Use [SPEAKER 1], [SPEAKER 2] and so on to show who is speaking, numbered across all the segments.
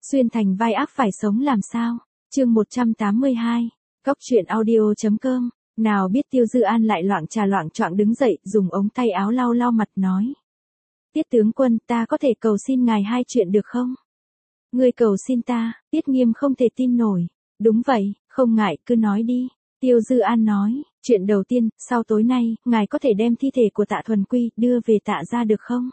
[SPEAKER 1] Xuyên thành vai ác phải sống làm sao? Chương 182. Góc truyện audio.com. Nào biết Tiêu Dư An lại loạng trà loạng choạng đứng dậy, dùng ống tay áo lau lau mặt nói: Tiết tướng quân, ta có thể cầu xin ngài hai chuyện được không? Ngươi cầu xin ta? Tiết Nghiêm không thể tin nổi. Đúng vậy, không ngại, cứ nói đi. Tiêu Dư An nói: Chuyện đầu tiên, sau tối nay, ngài có thể đem thi thể của Tạ Thuần Quy đưa về Tạ gia được không?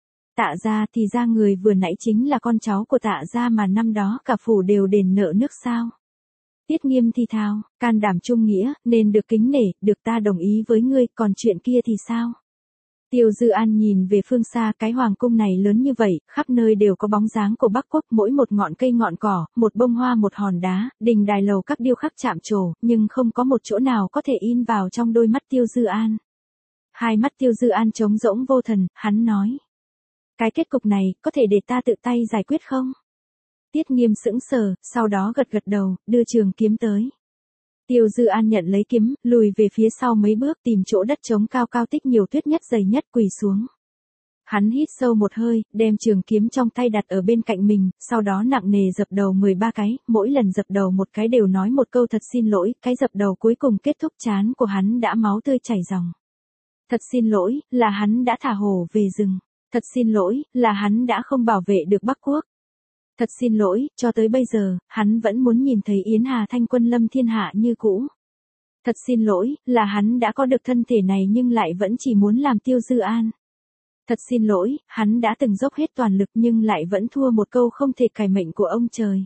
[SPEAKER 1] Tạ gia thì ra người vừa nãy chính là con cháu của Tạ gia mà năm đó cả phủ đều đền nợ nước sao? Tiết Nghiêm thì thào: Can đảm trung nghĩa, nên được kính nể, được ta đồng ý với ngươi, còn chuyện kia thì sao? Tiêu Dư An nhìn về phương xa, cái hoàng cung này lớn như vậy, khắp nơi đều có bóng dáng của Bắc Quốc, mỗi một ngọn cây ngọn cỏ, một bông hoa một hòn đá, đình đài lầu các điêu khắc chạm trổ, nhưng không có một chỗ nào có thể in vào trong đôi mắt Tiêu Dư An. Hai mắt Tiêu Dư An trống rỗng vô thần, hắn nói: Cái kết cục này, có thể để ta tự tay giải quyết không? Tiết Nghiêm sững sờ, sau đó gật gật đầu, đưa trường kiếm tới. Tiêu Dư An nhận lấy kiếm, lùi về phía sau mấy bước, tìm chỗ đất trống cao cao tích nhiều tuyết nhất dày nhất, quỳ xuống. Hắn hít sâu một hơi, đem trường kiếm trong tay đặt ở bên cạnh mình, sau đó nặng nề dập đầu 13 cái, mỗi lần dập đầu một cái đều nói một câu thật xin lỗi, cái dập đầu cuối cùng kết thúc trán của hắn đã máu tươi chảy ròng. Thật xin lỗi, là hắn đã thả hổ về rừng. Thật xin lỗi, là hắn đã không bảo vệ được Bắc Quốc. Thật xin lỗi, cho tới bây giờ, hắn vẫn muốn nhìn thấy Yến Hà Thanh quân lâm thiên hạ như cũ. Thật xin lỗi, là hắn đã có được thân thể này nhưng lại vẫn chỉ muốn làm Tiêu Dư An. Thật xin lỗi, hắn đã từng dốc hết toàn lực nhưng lại vẫn thua một câu không thể cải mệnh của ông trời.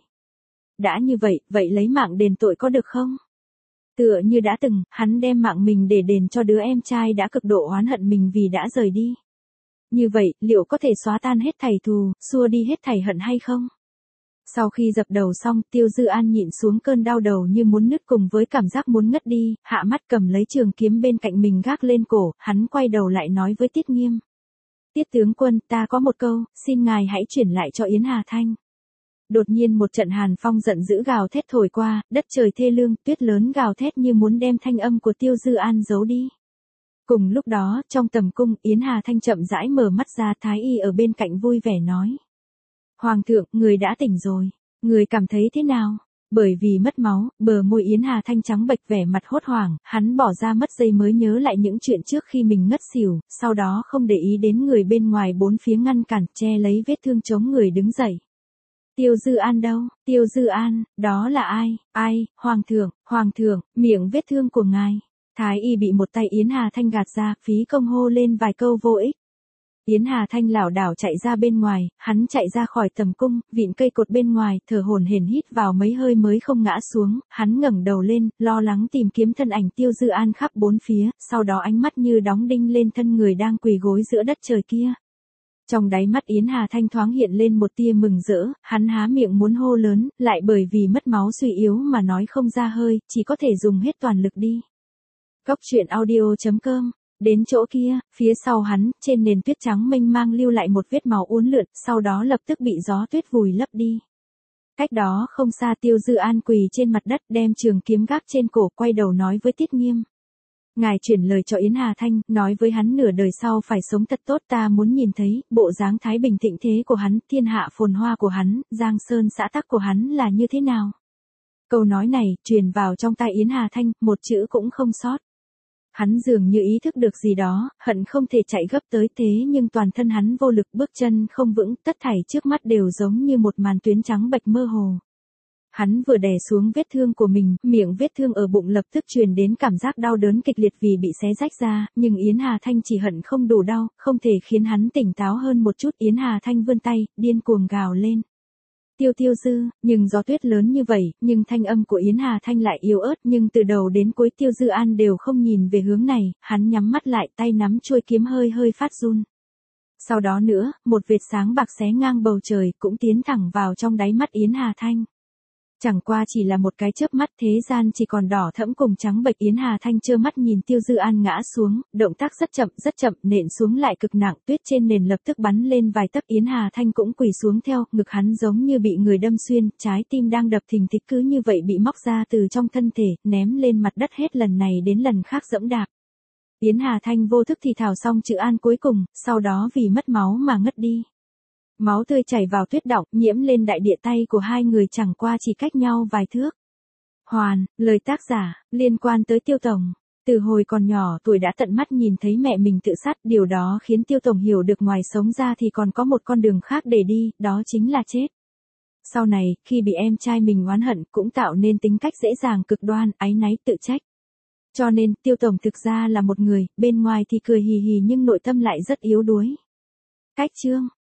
[SPEAKER 1] Đã như vậy, vậy lấy mạng đền tội có được không? Tựa như đã từng, hắn đem mạng mình để đền cho đứa em trai đã cực độ oán hận mình vì đã rời đi. Như vậy, liệu có thể xóa tan hết thảy thù, xua đi hết thảy hận hay không? Sau khi dập đầu xong, Tiêu Dư An nhịn xuống cơn đau đầu như muốn nứt cùng với cảm giác muốn ngất đi, hạ mắt cầm lấy trường kiếm bên cạnh mình gác lên cổ, hắn quay đầu lại nói với Tiết Nghiêm: Tiết tướng quân, ta có một câu, xin ngài hãy chuyển lại cho Yến Hà Thanh. Đột nhiên một trận hàn phong giận dữ gào thét thổi qua, đất trời thê lương, tuyết lớn gào thét như muốn đem thanh âm của Tiêu Dư An giấu đi. Cùng lúc đó, trong tầm cung, Yến Hà Thanh chậm rãi mở mắt ra, Thái y ở bên cạnh vui vẻ nói: Hoàng thượng, người đã tỉnh rồi. Người cảm thấy thế nào? Bởi vì mất máu, bờ môi Yến Hà Thanh trắng bệch, vẻ mặt hốt hoảng, hắn bỏ ra mất giây mới nhớ lại những chuyện trước khi mình ngất xỉu, sau đó không để ý đến người bên ngoài bốn phía ngăn cản, che lấy vết thương chống người đứng dậy. Tiêu Dư An đâu? Tiêu Dư An, đó là ai? Ai? Hoàng thượng, miệng vết thương của ngài. Thái y bị một tay Yến Hà Thanh gạt ra, phí công hô lên vài câu vô ích. Yến Hà Thanh lảo đảo chạy ra bên ngoài, hắn chạy ra khỏi tầm cung, vịn cây cột bên ngoài, thở hổn hển hít vào mấy hơi mới không ngã xuống, hắn ngẩng đầu lên, lo lắng tìm kiếm thân ảnh Tiêu Dư An khắp bốn phía, sau đó ánh mắt như đóng đinh lên thân người đang quỳ gối giữa đất trời kia. Trong đáy mắt Yến Hà Thanh thoáng hiện lên một tia mừng rỡ, hắn há miệng muốn hô lớn, lại bởi vì mất máu suy yếu mà nói không ra hơi, chỉ có thể dùng hết toàn lực đi. Góc truyện audio.com. Đến chỗ kia, phía sau hắn, trên nền tuyết trắng mênh mang lưu lại một vết máu uốn lượn, sau đó lập tức bị gió tuyết vùi lấp đi. Cách đó không xa, Tiêu Dư An quỳ trên mặt đất, đem trường kiếm gác trên cổ, quay đầu nói với Tiết Nghiêm: Ngài chuyển lời cho Yến Hà Thanh, nói với hắn nửa đời sau phải sống thật tốt, ta muốn nhìn thấy bộ dáng thái bình thịnh thế của hắn, thiên hạ phồn hoa của hắn, giang sơn xã tắc của hắn là như thế nào. Câu nói này truyền vào trong tai Yến Hà Thanh, một chữ cũng không sót. Hắn dường như ý thức được gì đó, hận không thể chạy gấp tới, thế nhưng toàn thân hắn vô lực, bước chân không vững, tất thảy trước mắt đều giống như một màn tuyến trắng bệch mơ hồ. Hắn vừa đè xuống vết thương của mình, miệng vết thương ở bụng lập tức truyền đến cảm giác đau đớn kịch liệt vì bị xé rách ra, nhưng Yến Hà Thanh chỉ hận không đủ đau, không thể khiến hắn tỉnh táo hơn một chút. Yến Hà Thanh vươn tay, điên cuồng gào lên: Tiêu Dư, nhưng gió tuyết lớn như vậy, nhưng thanh âm của Yến Hà Thanh lại yếu ớt, nhưng từ đầu đến cuối Tiêu Dư An đều không nhìn về hướng này, hắn nhắm mắt lại, tay nắm chuôi kiếm hơi hơi phát run. Sau đó nữa, một vệt sáng bạc xé ngang bầu trời, cũng tiến thẳng vào trong đáy mắt Yến Hà Thanh. Chẳng qua chỉ là một cái chớp mắt, thế gian chỉ còn đỏ thẫm cùng trắng bệch. Yến Hà Thanh trơ mắt nhìn Tiêu Dư An ngã xuống, động tác rất chậm, nện xuống lại cực nặng, tuyết trên nền lập tức bắn lên vài tấc. Yến Hà Thanh cũng quỳ xuống theo, ngực hắn giống như bị người đâm xuyên, trái tim đang đập thình thịch cứ như vậy bị móc ra từ trong thân thể, ném lên mặt đất hết lần này đến lần khác dẫm đạp. Yến Hà Thanh vô thức thì thào xong chữ an cuối cùng, sau đó vì mất máu mà ngất đi. Máu tươi chảy vào tuyết đọng, nhiễm lên đại địa, tay của hai người chẳng qua chỉ cách nhau vài thước. Hoàn, lời tác giả, liên quan tới Tiêu Tổng. Từ hồi còn nhỏ tuổi đã tận mắt nhìn thấy mẹ mình tự sát, điều đó khiến Tiêu Tổng hiểu được ngoài sống ra thì còn có một con đường khác để đi, đó chính là chết. Sau này, khi bị em trai mình oán hận cũng tạo nên tính cách dễ dàng cực đoan, áy náy, tự trách. Cho nên, Tiêu Tổng thực ra là một người, bên ngoài thì cười hì hì nhưng nội tâm lại rất yếu đuối. Cách chương